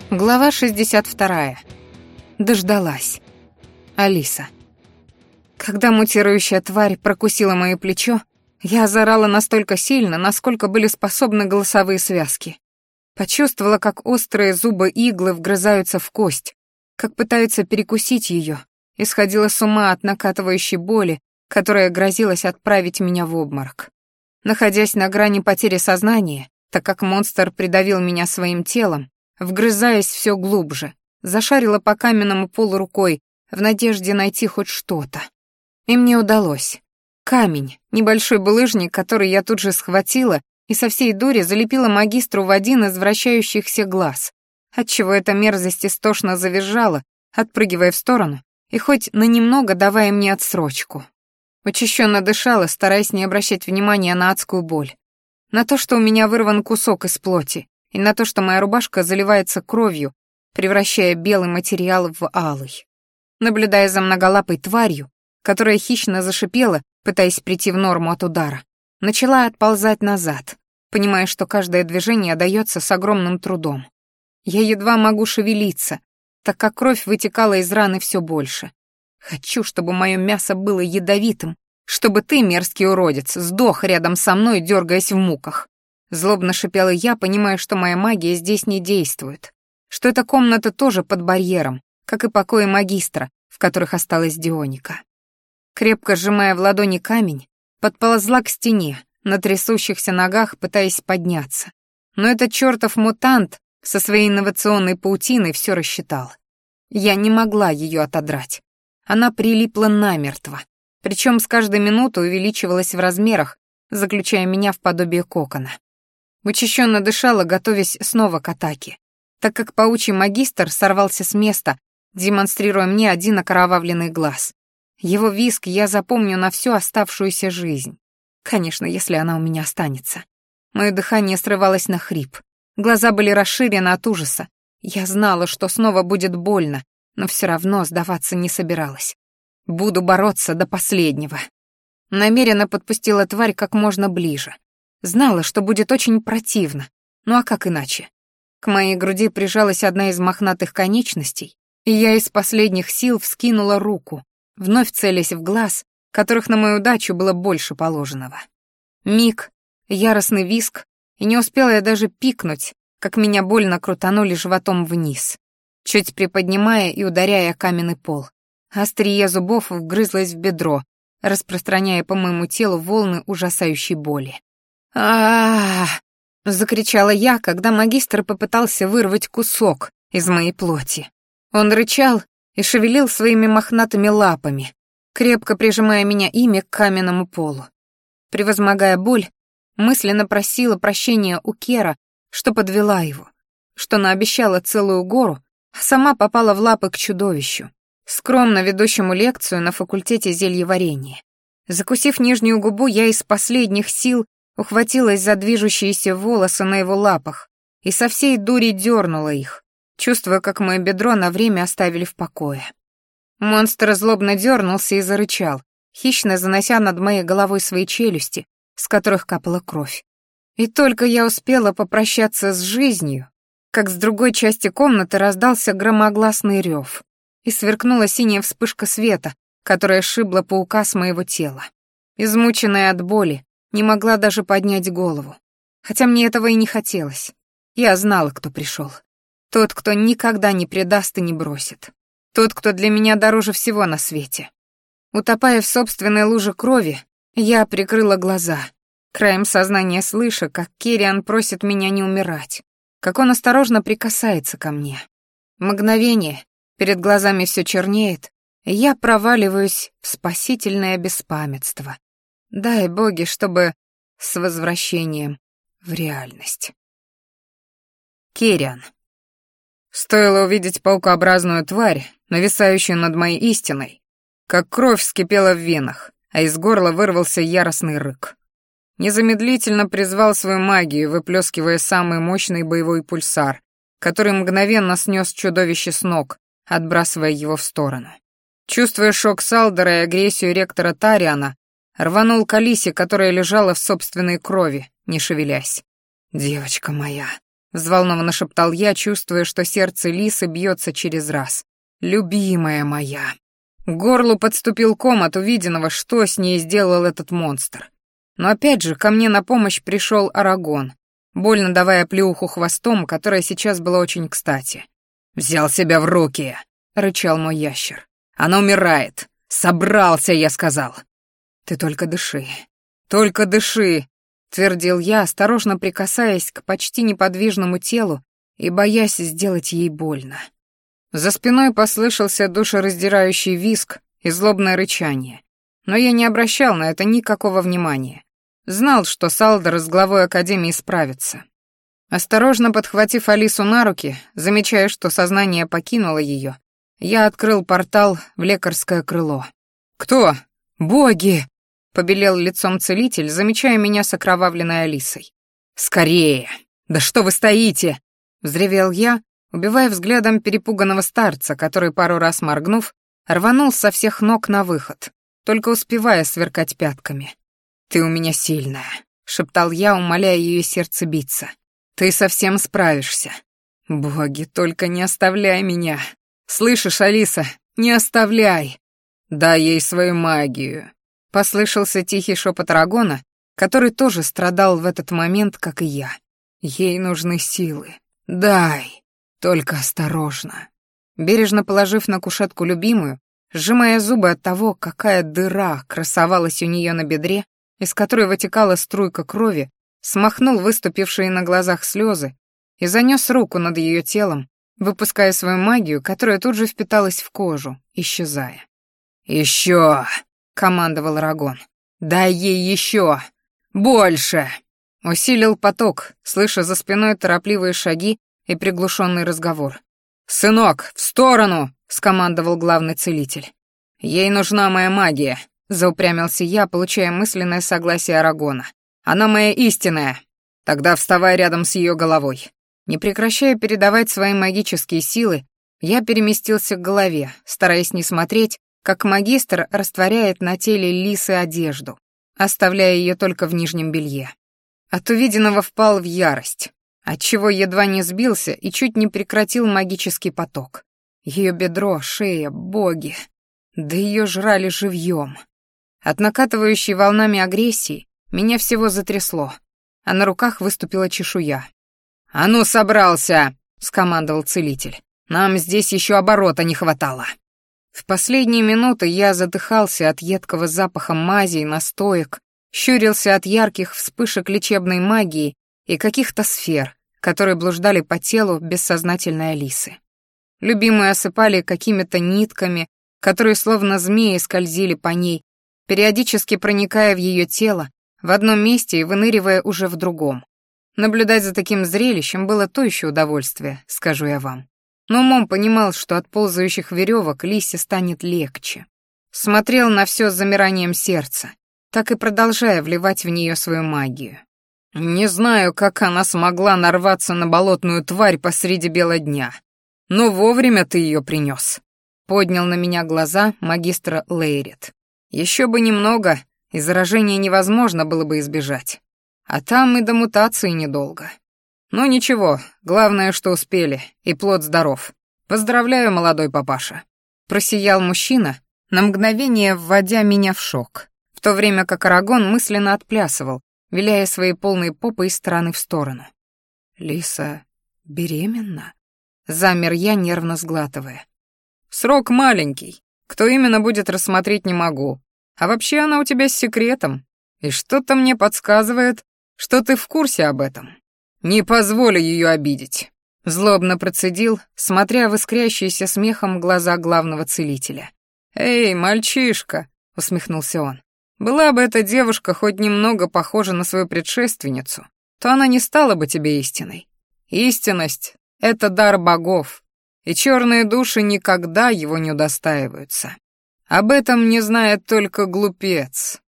Глава 62. Дождалась. Алиса. Когда мутирующая тварь прокусила моё плечо, я заорала настолько сильно, насколько были способны голосовые связки. Почувствовала, как острые зубы иглы вгрызаются в кость, как пытаются перекусить её, и сходила с ума от накатывающей боли, которая грозилась отправить меня в обморок. Находясь на грани потери сознания, так как монстр придавил меня своим телом, вгрызаясь всё глубже, зашарила по каменному полу рукой в надежде найти хоть что-то. И мне удалось. Камень, небольшой булыжник, который я тут же схватила и со всей дури залепила магистру в один из вращающихся глаз, отчего эта мерзость истошно завизжала, отпрыгивая в сторону и хоть на немного давая мне отсрочку. Учащенно дышала, стараясь не обращать внимания на адскую боль, на то, что у меня вырван кусок из плоти, и на то, что моя рубашка заливается кровью, превращая белый материал в алый. Наблюдая за многолапой тварью, которая хищно зашипела, пытаясь прийти в норму от удара, начала отползать назад, понимая, что каждое движение дается с огромным трудом. Я едва могу шевелиться, так как кровь вытекала из раны все больше. Хочу, чтобы мое мясо было ядовитым, чтобы ты, мерзкий уродец, сдох рядом со мной, дергаясь в муках. Злобно шипела я, понимая, что моя магия здесь не действует, что эта комната тоже под барьером, как и покои магистра, в которых осталась Дионика. Крепко сжимая в ладони камень, подползла к стене, на трясущихся ногах пытаясь подняться. Но этот чертов мутант со своей инновационной паутиной все рассчитал. Я не могла ее отодрать. Она прилипла намертво, причем с каждой минутой увеличивалась в размерах, заключая меня в подобие кокона. Учащенно дышала, готовясь снова к атаке, так как паучий магистр сорвался с места, демонстрируя мне один окровавленный глаз. Его визг я запомню на всю оставшуюся жизнь. Конечно, если она у меня останется. Мое дыхание срывалось на хрип. Глаза были расширены от ужаса. Я знала, что снова будет больно, но все равно сдаваться не собиралась. Буду бороться до последнего. Намеренно подпустила тварь как можно ближе. Знала, что будет очень противно. Ну а как иначе? К моей груди прижалась одна из мохнатых конечностей, и я из последних сил вскинула руку, вновь целясь в глаз, которых на мою удачу было больше положенного. Миг, яростный визг, и не успела я даже пикнуть, как меня больно крутанули животом вниз, чуть приподнимая и ударяя каменный пол. Острие зубов вгрызлось в бедро, распространяя по моему телу волны ужасающей боли. Закричала я, когда магистр попытался вырвать кусок из моей плоти. Он рычал и шевелил своими мохнатыми лапами, крепко прижимая меня ими к каменному полу. Превозмогая боль, мысленно просила прощения у Кера, что подвела его, что наобещала целую гору, а сама попала в лапы к чудовищу, скромно ведущему лекцию на факультете зельеварения. Закусив нижнюю губу, я из последних сил ухватилась за движущиеся волосы на его лапах и со всей дури дернула их, чувствуя, как мое бедро на время оставили в покое. Монстр злобно дернулся и зарычал, хищно занося над моей головой свои челюсти, с которых капала кровь. И только я успела попрощаться с жизнью, как с другой части комнаты раздался громогласный рев, и сверкнула синяя вспышка света, которая сшибла паука с моего тела. Измученная от боли, не могла даже поднять голову, хотя мне этого и не хотелось. Я знала, кто пришел. Тот, кто никогда не предаст и не бросит. Тот, кто для меня дороже всего на свете. Утопая в собственной луже крови, я прикрыла глаза, краем сознания слыша, как Кириан просит меня не умирать, как он осторожно прикасается ко мне. Мгновение, перед глазами все чернеет, и я проваливаюсь в спасительное беспамятство. Дай боги, чтобы с возвращением в реальность. Кириан. Стоило увидеть паукообразную тварь, нависающую над моей истиной, как кровь вскипела в венах, а из горла вырвался яростный рык. Незамедлительно призвал свою магию, выплескивая самый мощный боевой пульсар, который мгновенно снес чудовище с ног, отбрасывая его в сторону. Чувствуя шок Салдера и агрессию ректора Тариана, рванул к Алисе, которая лежала в собственной крови, не шевелясь. «Девочка моя», — взволнованно шептал я, чувствуя, что сердце Лисы бьется через раз. «Любимая моя». К горлу подступил ком от увиденного, что с ней сделал этот монстр. Но опять же ко мне на помощь пришел Арагон, больно давая плюху хвостом, которая сейчас была очень кстати. «Взял себя в руки», — рычал мой ящер. «Она умирает. Собрался, я сказал». «Ты только дыши. Только дыши», — твердил я, осторожно прикасаясь к почти неподвижному телу и боясь сделать ей больно. За спиной послышался душераздирающий визг и злобное рычание, но я не обращал на это никакого внимания. Знал, что Салдер с главой Академии справится. Осторожно подхватив Алису на руки, замечая, что сознание покинуло ее, я открыл портал в лекарское крыло. «Кто? Боги!» — побелел лицом целитель, замечая меня с окровавленной Алисой. «Скорее! Да что вы стоите?» — взревел я, убивая взглядом перепуганного старца, который, пару раз моргнув, рванул со всех ног на выход, только успевая сверкать пятками. «Ты у меня сильная», — шептал я, умоляя ее сердце биться. «Ты совсем справишься. Боги, только не оставляй меня. Слышишь, Алиса, не оставляй. Дай ей свою магию». Послышался тихий шепот Арагона, который тоже страдал в этот момент, как и я. «Ей нужны силы. Дай. Только осторожно». Бережно положив на кушетку любимую, сжимая зубы от того, какая дыра красовалась у нее на бедре, из которой вытекала струйка крови, смахнул выступившие на глазах слезы и занес руку над ее телом, выпуская свою магию, которая тут же впиталась в кожу, исчезая. «Еще!» — командовал Арагон. «Дай ей еще! Больше!» Усилил поток, слыша за спиной торопливые шаги и приглушенный разговор. «Сынок, в сторону!» — скомандовал главный целитель. «Ей нужна моя магия», — заупрямился я, получая мысленное согласие Арагона. «Она моя истинная. Тогда вставай рядом с ее головой». Не прекращая передавать свои магические силы, я переместился к голове, стараясь не смотреть, как магистр растворяет на теле Лисы одежду, оставляя ее только в нижнем белье. От увиденного впал в ярость, отчего едва не сбился и чуть не прекратил магический поток. Ее бедро, шея, боги. Да ее жрали живьем. От накатывающей волнами агрессии меня всего затрясло, а на руках выступила чешуя. «А ну, собрался!» — скомандовал целитель. «Нам здесь еще оборота не хватало». В последние минуты я задыхался от едкого запаха мази и настоек, щурился от ярких вспышек лечебной магии и каких-то сфер, которые блуждали по телу бессознательной Алисы. Любимую осыпали какими-то нитками, которые словно змеи скользили по ней, периодически проникая в ее тело в одном месте и выныривая уже в другом. Наблюдать за таким зрелищем было то еще удовольствие, скажу я вам. Но умом понимал, что от ползающих веревок Лисе станет легче. Смотрел на все с замиранием сердца, так и продолжая вливать в нее свою магию. Не знаю, как она смогла нарваться на болотную тварь посреди бела дня, но вовремя ты ее принес. Поднял на меня глаза магистр Лейрит. Еще бы немного, и заражения невозможно было бы избежать. А там и до мутации недолго. Ну ничего, главное, что успели, и плод здоров. Поздравляю, молодой папаша. Просиял мужчина, на мгновение вводя меня в шок, в то время как Арагон мысленно отплясывал, виляя своей полной попой из стороны в сторону. «Лиса беременна?» Замер я, нервно сглатывая. «Срок маленький. Кто именно будет рассмотреть, не могу. А вообще она у тебя с секретом. И что-то мне подсказывает, что ты в курсе об этом. Не позволю ее обидеть», — злобно процедил, смотря в искрящиеся смехом глаза главного целителя. «Эй, мальчишка», — усмехнулся он, — «была бы эта девушка хоть немного похожа на свою предшественницу, то она не стала бы тебе истиной. Истинность — это дар богов, и черные души никогда его не удостаиваются. Об этом не знает только глупец».